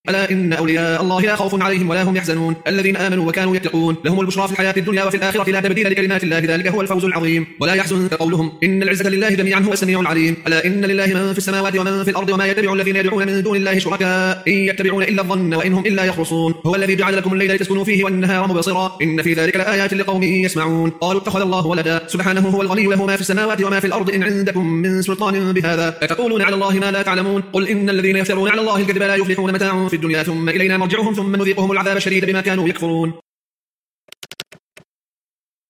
ألا إن أولياء الله لا خوف عليهم ولا هم يحزنون الذين آمنوا وكانوا يتقون لهم البشرى في الحياة الدنيا وفي الآخرة لا تبديل لكلمات الله ذلك هو الفوز العظيم. ولا يحزنك قولهم إن العزة لله جميعا هو السميع العليم. ألا إن لله من في السماوات ومن في الأرض وما يتبع الذين يدعون من دون الله شركاء إن يتبعون إلا الظن وإن هم إلا يخرصون. هو الذي جعل لكم الليل لتسكنوا فيه والنهار مبصرا إن في ذلك لآيات لقوم يسمعون. قالوا اتخذ الله ولدا سبحانه هو الغني له ما في السماوات وما في الأرض إن عندكم من سلطان بهذا أتقولون على الله ما لا تعلمون. قل إن الذين يفترون على الله الكذب لا يفلحون متاع في الدنيا ثم إلينا مرجعهم ثم نذيقهم العذاب الشديد بما كانوا يكفرون.